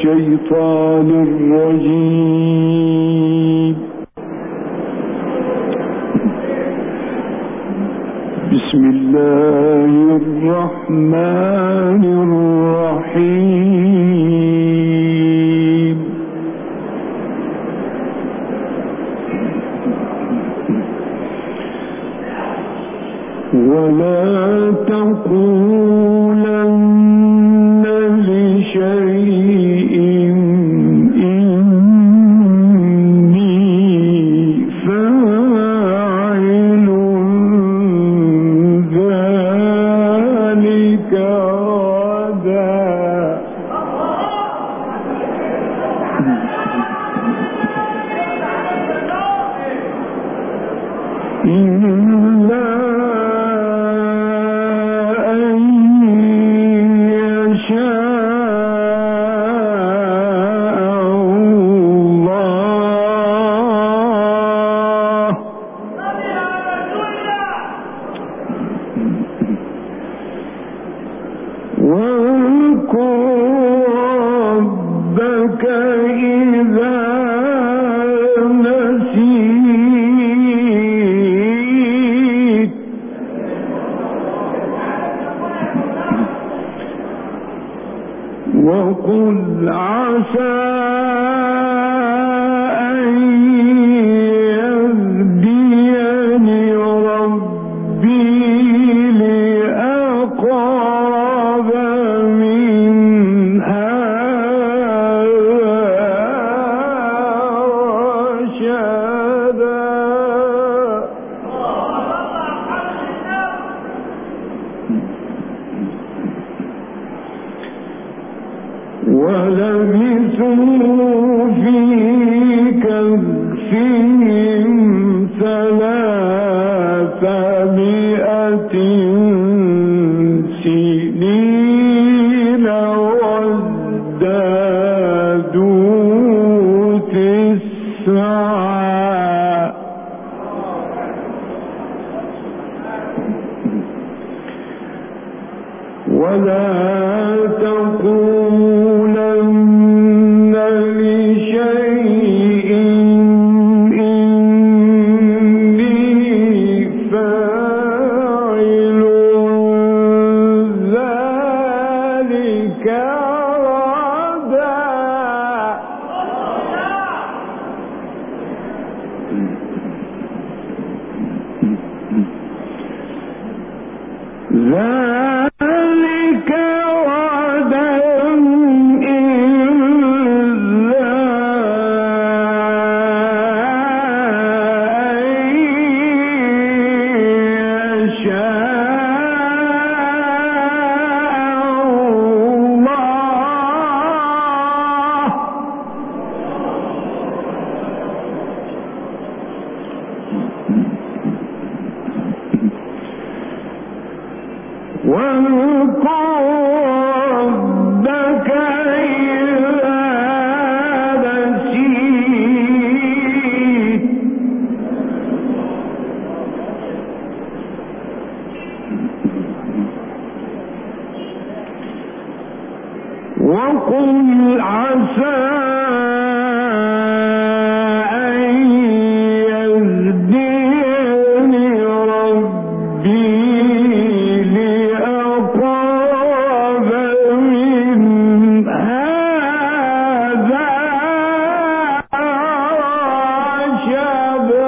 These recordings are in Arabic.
الشيطان الرجيم. بسم الله الرحمن الرحيم. ولا تقولن لشيء إني فاعل ذلك غدا. إلا أن يشاء الله. واذكر ربك إذا نسيت وقل عسى أن يهديني ربي لأقرب من هذا رشدا. ولبثوا في كهفهم 300 سنين وازدادوا 9. ولا تقولن لشيء إني فاعل ذلك غدا. ذلك غدا إلا أن يشاء الله. واذكر ربك إذا نسيت وقل عسى أن يهديني ربي لأقرب من هذا رشدا.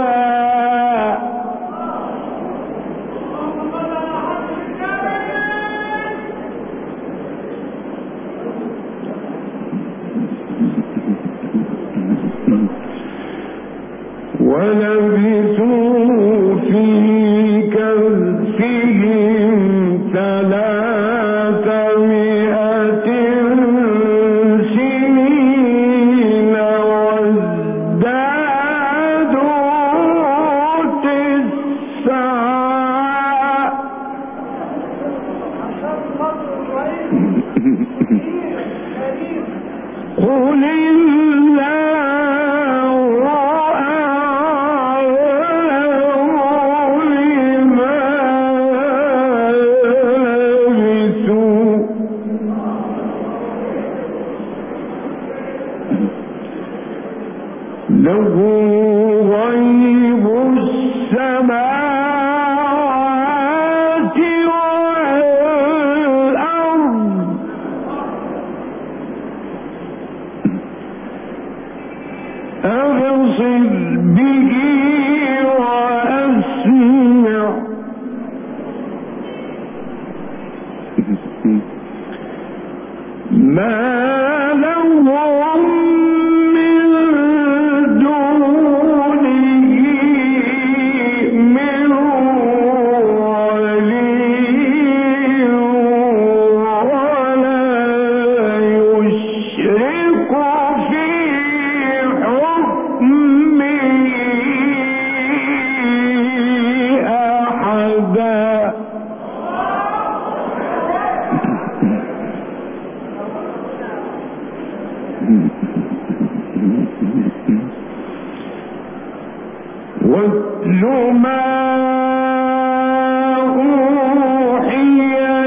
ولبثوا في كهفهم 300 سنين وازدادوا 9. قل له غيب السماوات والأرض أبصر به وأسمع ما لهم من دونه من ولي ولا يشرك في حكمه أحدا واتل ما أوحي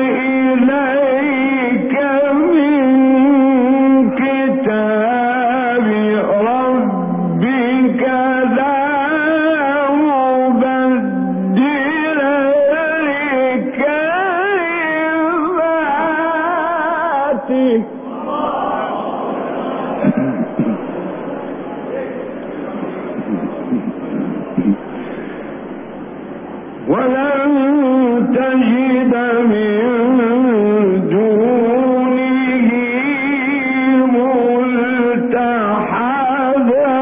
إليك من كتاب ربك لا مبدل لكلماته ولن تجد من دونه ملتحدا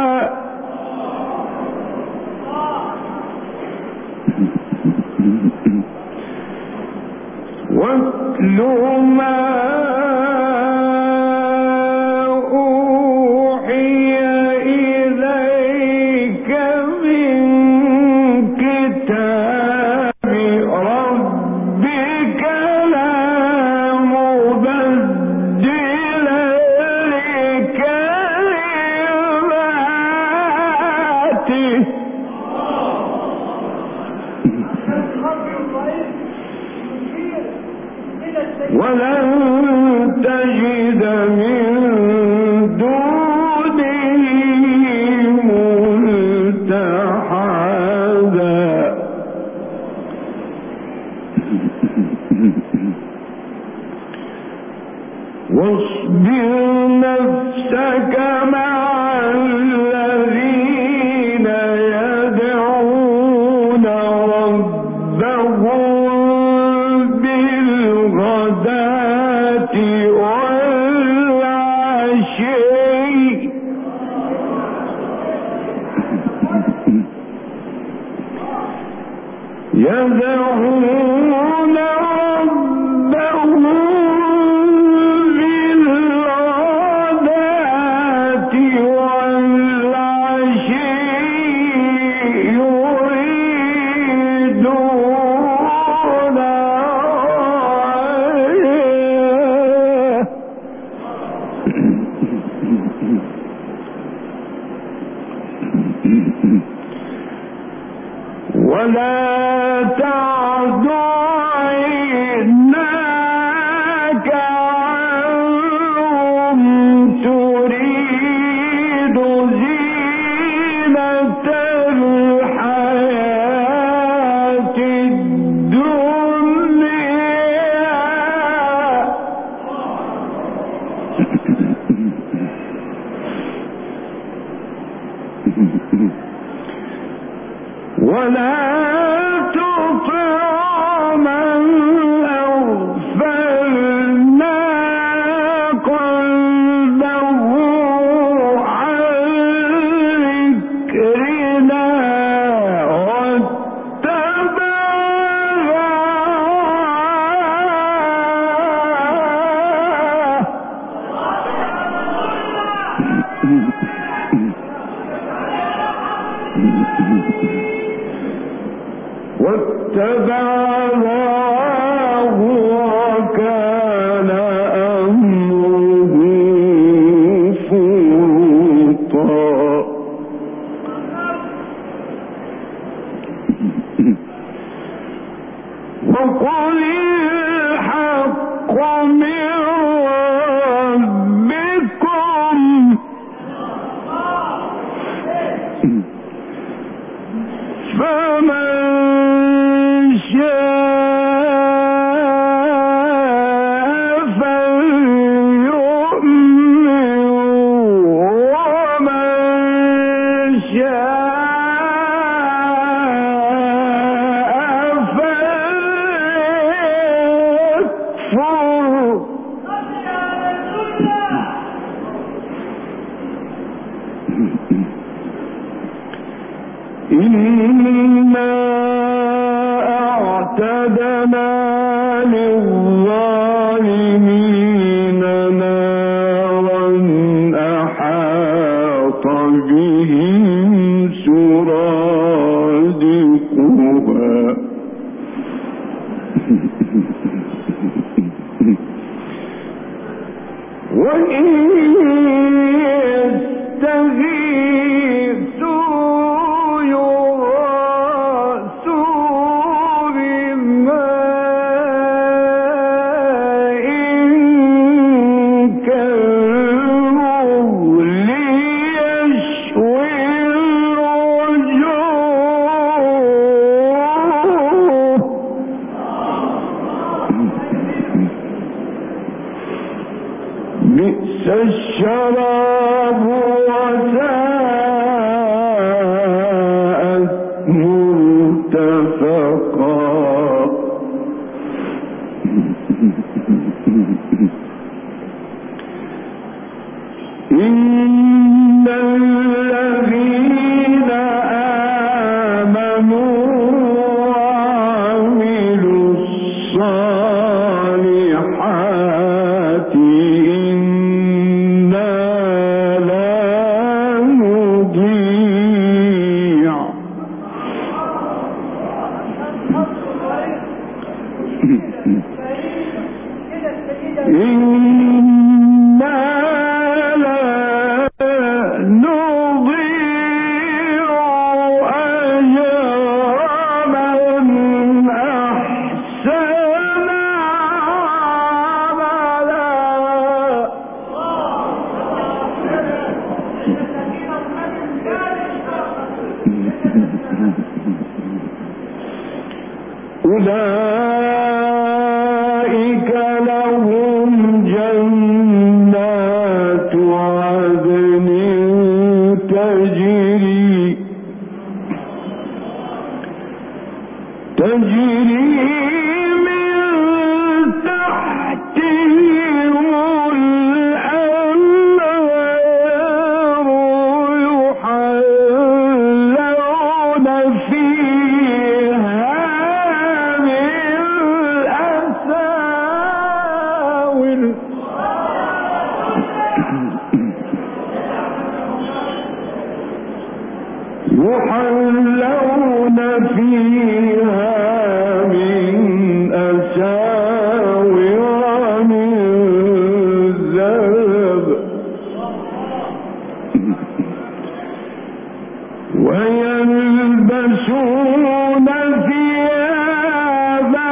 واتل ما أوحي إليك من كتاب ربك لا مبدل لكلماته ولن تجد من دونه ملتحدا واصبر نفسك مع الذين يدعون ربهم بالغداة والعشي يدعون ربهم بالغداة والعشي يريدون ولا تعد عيناك عنهم تريد زينة الحياة الدنيا ولا تطع من أغفلنا قلبه عن ذكرنا واتبع هواه وكان أمره فرطا وقل الحق من ربكم إنا أعتدنا للظالمين نارا أحاط بهم سرادقها وإن يستغيثوا يغاثوا بماء كالمهل يشوي الوجوه بئس الشراب وساءت مرتفقا إن الذين آمنوا وعملوا الصالحات أولئك لهم جنات عدن تجري من تحتهم الأنهار يحلون فيها من أساور من ذهب ويلبسون ثيابا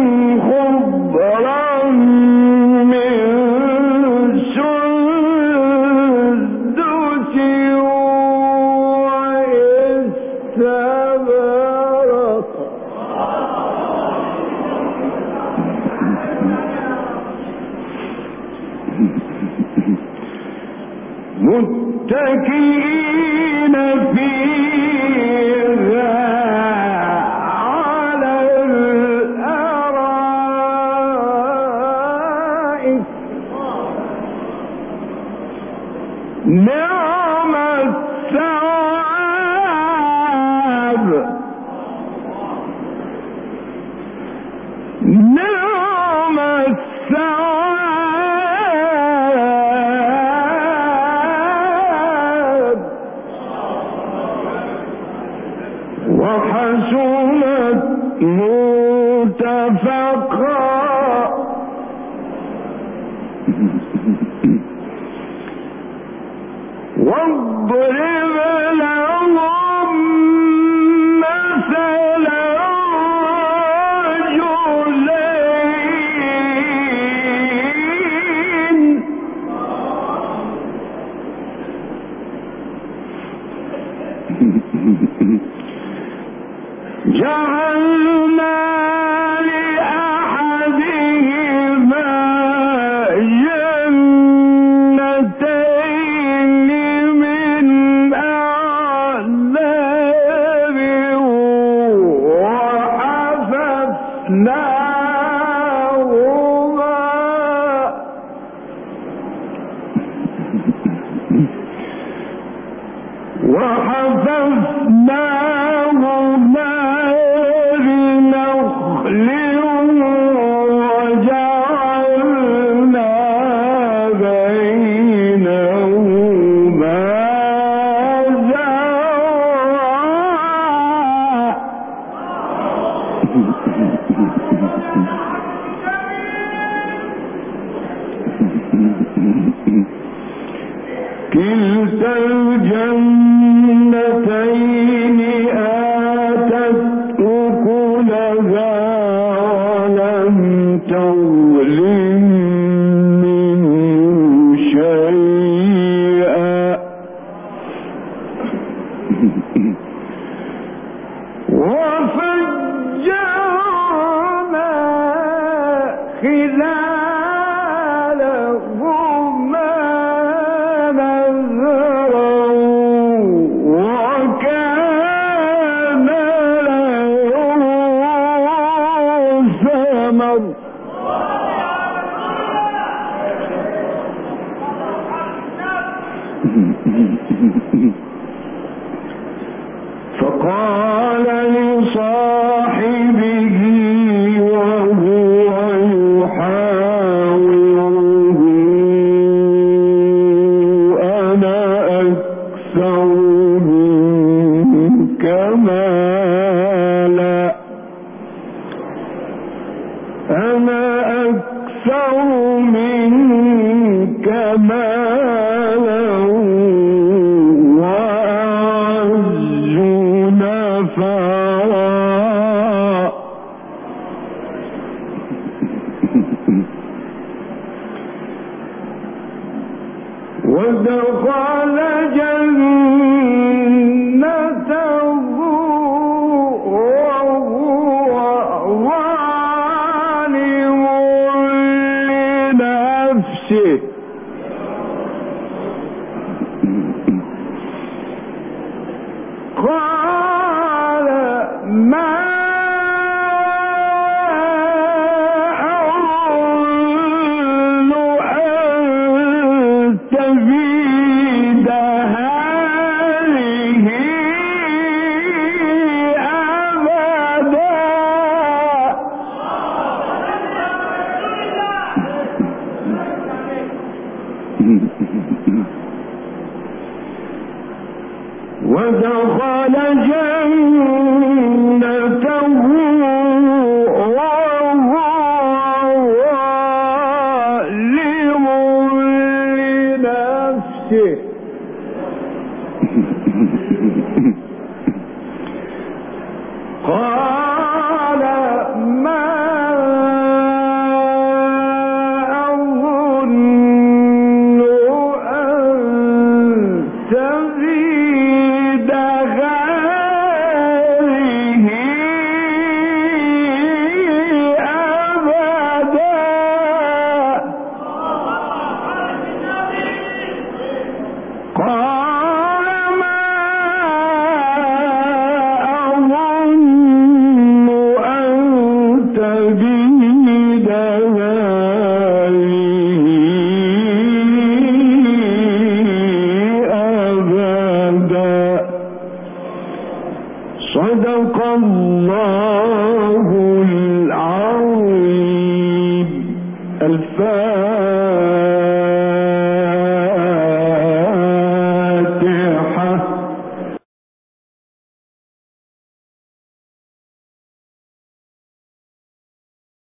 خضرا من سندس واستبرق متكئين فيها على الأرائك نعم الثواب نعم الثواب وحسنت مرتفقا كلتا الجنتين آتت أكلها ولم تظلم منه شيئا وفجرنا خلالهما نهرا وكان له ثمر فقال لصاحبه وهو يحاوره أنا أكثر منك مالا أنا أكثر منك مالا وأعز نفرا ودخل جنته وهو ظالم لنفسه قال ما أظن أن تبيد هذه أبدا ودخل جنته وهو ظالم لنفسه قال ما أظن أن تزيد هذه أبدا قال ما أظن أن تبيد أبدا صدق الله العظيم. الفاتحة.